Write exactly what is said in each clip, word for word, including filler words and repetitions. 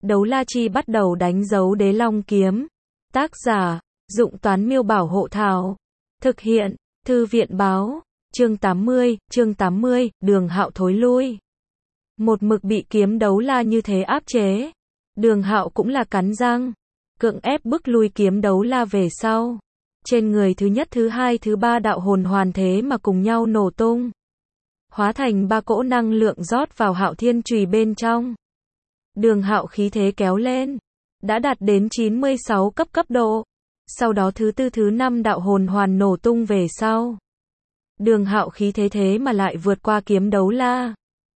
Đấu la chi bắt đầu đánh dấu đế long kiếm. Tác giả, Dụng Toán Miêu Bảo Hộ Thảo. Thực hiện, Thư viện Báo. Chương tám mươi, chương tám mươi, Đường Hạo thối lui. Một mực bị kiếm đấu la như thế áp chế. Đường Hạo cũng là cắn răng, cưỡng ép bức lui kiếm đấu la về sau. Trên người thứ nhất, thứ hai, thứ ba đạo hồn hoàn thế mà cùng nhau nổ tung. Hóa thành ba cỗ năng lượng rót vào Hạo Thiên Chùy bên trong. Đường Hạo khí thế kéo lên, đã đạt đến chín mươi sáu cấp cấp độ. Sau đó thứ tư thứ năm đạo hồn hoàn nổ tung về sau. Đường Hạo khí thế thế mà lại vượt qua kiếm đấu la.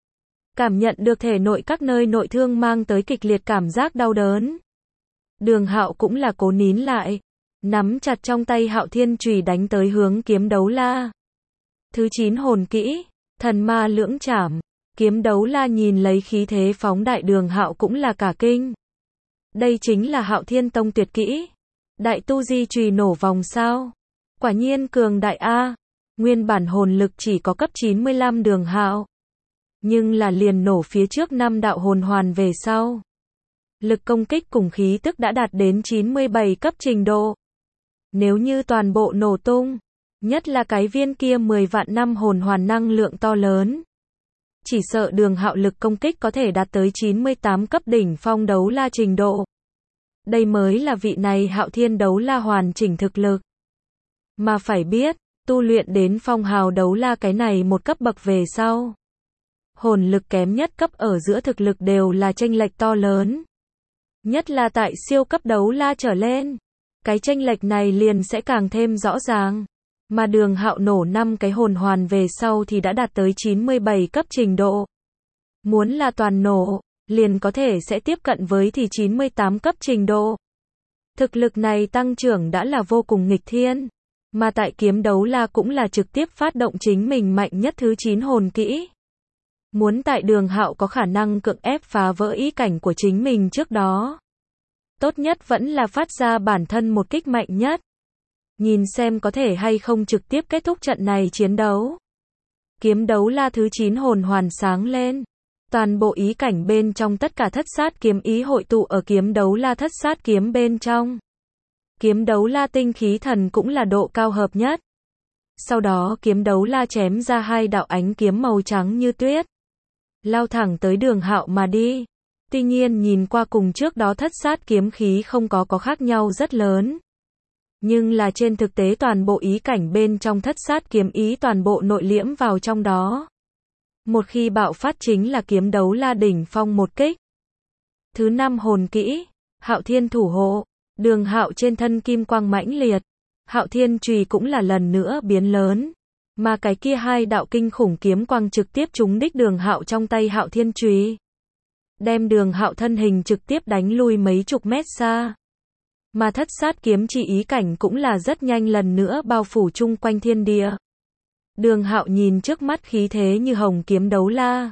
Cảm nhận được thể nội các nơi nội thương mang tới kịch liệt cảm giác đau đớn. Đường Hạo cũng là cố nín lại, nắm chặt trong tay Hạo Thiên Chùy đánh tới hướng kiếm đấu la. Thứ chín hồn kỹ, thần ma lưỡng trảm. Kiếm đấu la nhìn lấy khí thế phóng đại, Đường Hạo cũng là cả kinh. Đây chính là Hạo Thiên Tông tuyệt kỹ. Đại tu di chùy nổ vòng sao? Quả nhiên cường đại a. Nguyên bản hồn lực chỉ có cấp chín mươi lăm Đường Hạo, nhưng là liền nổ phía trước năm đạo hồn hoàn về sau. Lực công kích cùng khí tức đã đạt đến chín mươi bảy cấp trình độ. Nếu như toàn bộ nổ tung, nhất là cái viên kia mười vạn năm hồn hoàn năng lượng to lớn, chỉ sợ Đường Hạo lực công kích có thể đạt tới chín mươi tám cấp đỉnh phong đấu la trình độ. Đây mới là vị này Hạo Thiên đấu la hoàn chỉnh thực lực. Mà phải biết, tu luyện đến phong hào đấu la cái này một cấp bậc về sau, hồn lực kém nhất cấp ở giữa thực lực đều là chênh lệch to lớn. Nhất là tại siêu cấp đấu la trở lên, cái chênh lệch này liền sẽ càng thêm rõ ràng. Mà Đường Hạo nổ năm cái hồn hoàn về sau thì đã đạt tới chín mươi bảy cấp trình độ. Muốn là toàn nổ, liền có thể sẽ tiếp cận với thì chín mươi tám cấp trình độ. Thực lực này tăng trưởng đã là vô cùng nghịch thiên. Mà tại kiếm đấu la cũng là trực tiếp phát động chính mình mạnh nhất thứ chín hồn kỹ. Muốn tại Đường Hạo có khả năng cưỡng ép phá vỡ ý cảnh của chính mình trước đó, tốt nhất vẫn là phát ra bản thân một kích mạnh nhất. Nhìn xem có thể hay không trực tiếp kết thúc trận này chiến đấu. Kiếm đấu la thứ chín hồn hoàn sáng lên. Toàn bộ ý cảnh bên trong tất cả thất sát kiếm ý hội tụ ở kiếm đấu la thất sát kiếm bên trong. Kiếm đấu la tinh khí thần cũng là độ cao hợp nhất. Sau đó kiếm đấu la chém ra hai đạo ánh kiếm màu trắng như tuyết, lao thẳng tới Đường Hạo mà đi. Tuy nhiên nhìn qua cùng trước đó thất sát kiếm khí không có có khác nhau rất lớn. Nhưng là trên thực tế toàn bộ ý cảnh bên trong thất sát kiếm ý toàn bộ nội liễm vào trong đó. Một khi bạo phát chính là kiếm đấu la đỉnh phong một kích. Thứ năm hồn kỹ, Hạo Thiên thủ hộ. Đường Hạo trên thân kim quang mãnh liệt, Hạo Thiên Chùy cũng là lần nữa biến lớn, mà cái kia hai đạo kinh khủng kiếm quang trực tiếp trúng đích Đường Hạo trong tay Hạo Thiên Chùy, đem Đường Hạo thân hình trực tiếp đánh lui mấy chục mét xa. Mà thất sát kiếm chỉ ý cảnh cũng là rất nhanh lần nữa bao phủ chung quanh thiên địa. Đường Hạo nhìn trước mắt khí thế như hồng kiếm đấu la,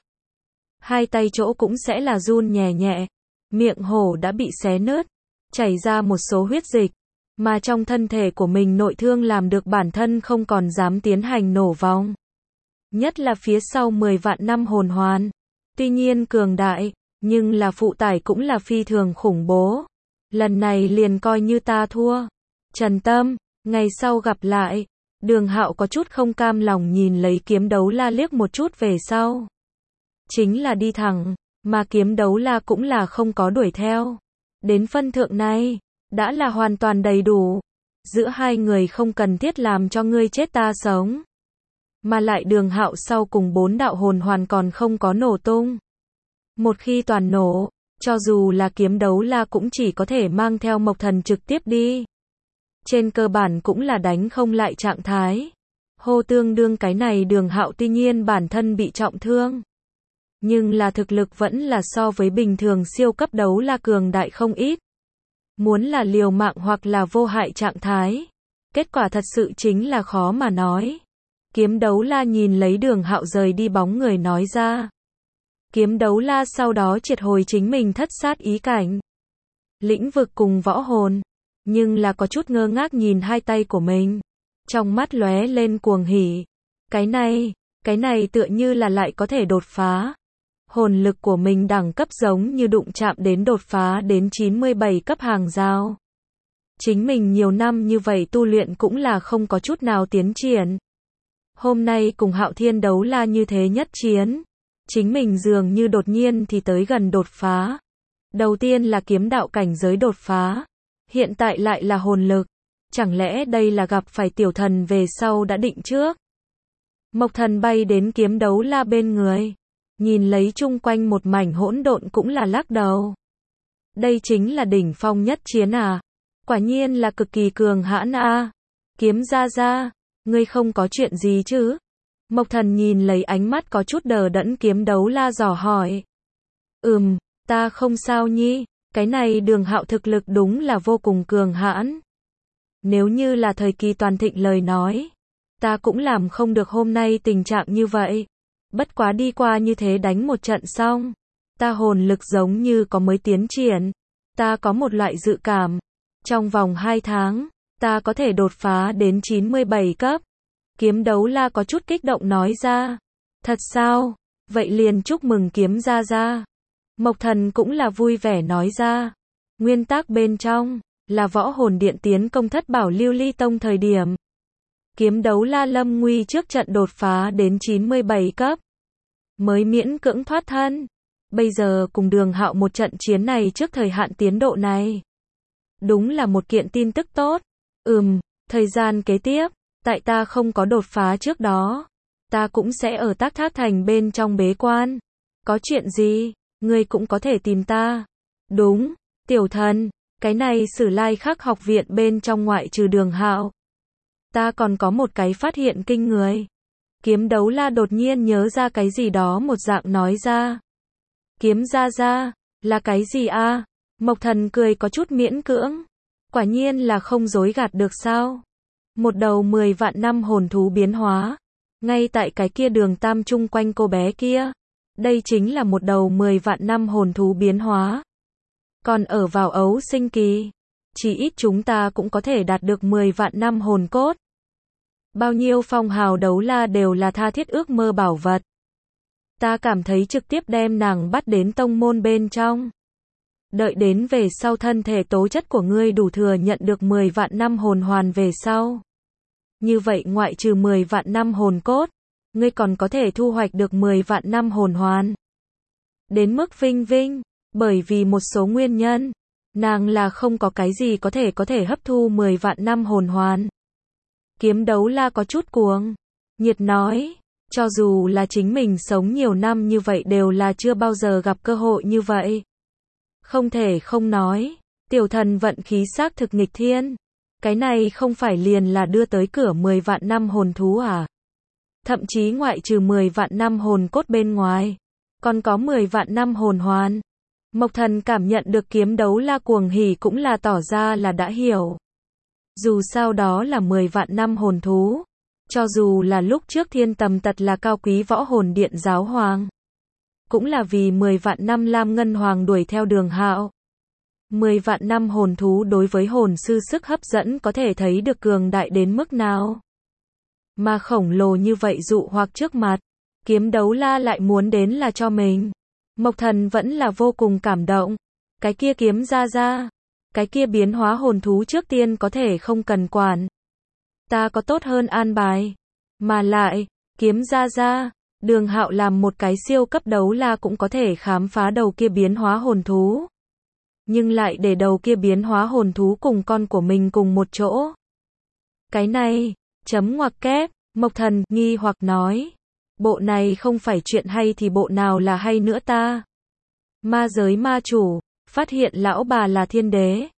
hai tay chỗ cũng sẽ là run nhẹ nhẹ, miệng hổ đã bị xé nứt, chảy ra một số huyết dịch, mà trong thân thể của mình nội thương làm được bản thân không còn dám tiến hành nổ vòng. Nhất là phía sau mười vạn năm hồn hoàn, tuy nhiên cường đại, nhưng là phụ tải cũng là phi thường khủng bố. Lần này liền coi như ta thua. Trần Tâm, ngày sau gặp lại. Đường Hạo có chút không cam lòng nhìn lấy kiếm đấu la liếc một chút về sau. Chính là đi thẳng, mà kiếm đấu la cũng là không có đuổi theo. Đến phân thượng này, đã là hoàn toàn đầy đủ. Giữa hai người không cần thiết làm cho ngươi chết ta sống. Mà lại Đường Hạo sau cùng bốn đạo hồn hoàn còn không có nổ tung. Một khi toàn nổ, cho dù là kiếm đấu la cũng chỉ có thể mang theo Mộc Thần trực tiếp đi. Trên cơ bản cũng là đánh không lại trạng thái. Hô tương đương cái này Đường Hạo tuy nhiên bản thân bị trọng thương, nhưng là thực lực vẫn là so với bình thường siêu cấp đấu la cường đại không ít. Muốn là liều mạng hoặc là vô hại trạng thái, kết quả thật sự chính là khó mà nói. Kiếm đấu la nhìn lấy Đường Hạo rời đi bóng người nói ra. Kiếm đấu la sau đó triệt hồi chính mình thất sát ý cảnh, lĩnh vực cùng võ hồn, nhưng là có chút ngơ ngác nhìn hai tay của mình, trong mắt lóe lên cuồng hỉ. Cái này, cái này tựa như là lại có thể đột phá. Hồn lực của mình đẳng cấp giống như đụng chạm đến đột phá đến chín mươi bảy cấp hàng giao. Chính mình nhiều năm như vậy tu luyện cũng là không có chút nào tiến triển. Hôm nay cùng Hạo Thiên đấu la như thế nhất chiến. Chính mình dường như đột nhiên thì tới gần đột phá. Đầu tiên là kiếm đạo cảnh giới đột phá. Hiện tại lại là hồn lực. Chẳng lẽ đây là gặp phải tiểu thần về sau đã định trước? Mộc Thần bay đến kiếm đấu la bên người. Nhìn lấy chung quanh một mảnh hỗn độn cũng là lắc đầu. Đây chính là đỉnh phong nhất chiến à? Quả nhiên là cực kỳ cường hãn a. Kiếm gia gia, ngươi không có chuyện gì chứ? Mộc Thần nhìn lấy ánh mắt có chút đờ đẫn kiếm đấu la dò hỏi. Ừm, ta không sao nhi, cái này Đường Hạo thực lực đúng là vô cùng cường hãn. Nếu như là thời kỳ toàn thịnh lời nói, ta cũng làm không được hôm nay tình trạng như vậy. Bất quá đi qua như thế đánh một trận xong, ta hồn lực giống như có mới tiến triển. Ta có một loại dự cảm, trong vòng hai tháng, ta có thể đột phá đến chín mươi bảy cấp. Kiếm đấu la có chút kích động nói ra. Thật sao? Vậy liền chúc mừng kiếm gia gia. Mộc Thần cũng là vui vẻ nói ra. Nguyên tắc bên trong, là võ hồn điện tiến công thất bảo lưu ly tông thời điểm. Kiếm đấu la lâm nguy trước trận đột phá đến chín mươi bảy cấp. Mới miễn cưỡng thoát thân. Bây giờ cùng Đường Hạo một trận chiến này trước thời hạn tiến độ này. Đúng là một kiện tin tức tốt. Ừm, thời gian kế tiếp, tại ta không có đột phá trước đó, ta cũng sẽ ở Tác Thác Thành bên trong bế quan. Có chuyện gì, ngươi cũng có thể tìm ta. Đúng, tiểu thần, cái này Sử Lai Khắc học viện bên trong ngoại trừ Đường Hạo. Ta còn có một cái phát hiện kinh người. Kiếm đấu la đột nhiên nhớ ra cái gì đó một dạng nói ra. Kiếm gia gia, là cái gì a? Mộc Thần cười có chút miễn cưỡng. Quả nhiên là không dối gạt được sao? Một đầu mười vạn năm hồn thú biến hóa. Ngay tại cái kia đường tam chung quanh cô bé kia. Đây chính là một đầu mười vạn năm hồn thú biến hóa. Còn ở vào ấu sinh kỳ, chỉ ít chúng ta cũng có thể đạt được mười vạn năm hồn cốt. Bao nhiêu phong hào đấu la đều là tha thiết ước mơ bảo vật. Ta cảm thấy trực tiếp đem nàng bắt đến tông môn bên trong. Đợi đến về sau thân thể tố chất của ngươi đủ thừa nhận được mười vạn năm hồn hoàn về sau. Như vậy ngoại trừ mười vạn năm hồn cốt, ngươi còn có thể thu hoạch được mười vạn năm hồn hoàn. Đến mức vinh vinh, bởi vì một số nguyên nhân, nàng là không có cái gì có thể có thể hấp thu mười vạn năm hồn hoàn. Kiếm đấu la có chút cuồng, nhiệt nói, cho dù là chính mình sống nhiều năm như vậy đều là chưa bao giờ gặp cơ hội như vậy. Không thể không nói, tiểu thần vận khí xác thực nghịch thiên. Cái này không phải liền là đưa tới cửa mười vạn năm hồn thú à? Thậm chí ngoại trừ mười vạn năm hồn cốt bên ngoài, còn có mười vạn năm hồn hoàn. Mộc Thần cảm nhận được kiếm đấu la cuồng hỉ cũng là tỏ ra là đã hiểu. Dù sao đó là mười vạn năm hồn thú. Cho dù là lúc trước Thiên Tầm Tật là cao quý võ hồn điện giáo hoàng. Cũng là vì mười vạn năm Lam Ngân Hoàng đuổi theo Đường Hạo. mười vạn năm hồn thú đối với hồn sư sức hấp dẫn có thể thấy được cường đại đến mức nào. Mà khổng lồ như vậy dụ hoặc trước mặt, kiếm đấu la lại muốn đến là cho mình. Mộc Thần vẫn là vô cùng cảm động. Cái kia kiếm gia gia, cái kia biến hóa hồn thú trước tiên có thể không cần quản. Ta có tốt hơn an bài. Mà lại, kiếm gia gia, Đường Hạo làm một cái siêu cấp đấu la cũng có thể khám phá đầu kia biến hóa hồn thú. Nhưng lại để đầu kia biến hóa hồn thú cùng con của mình cùng một chỗ. Cái này, chấm ngoặc kép, Mộc Thần nghi hoặc nói. Bộ này không phải chuyện hay thì bộ nào là hay nữa ta? Ma giới ma chủ, phát hiện lão bà là thiên đế.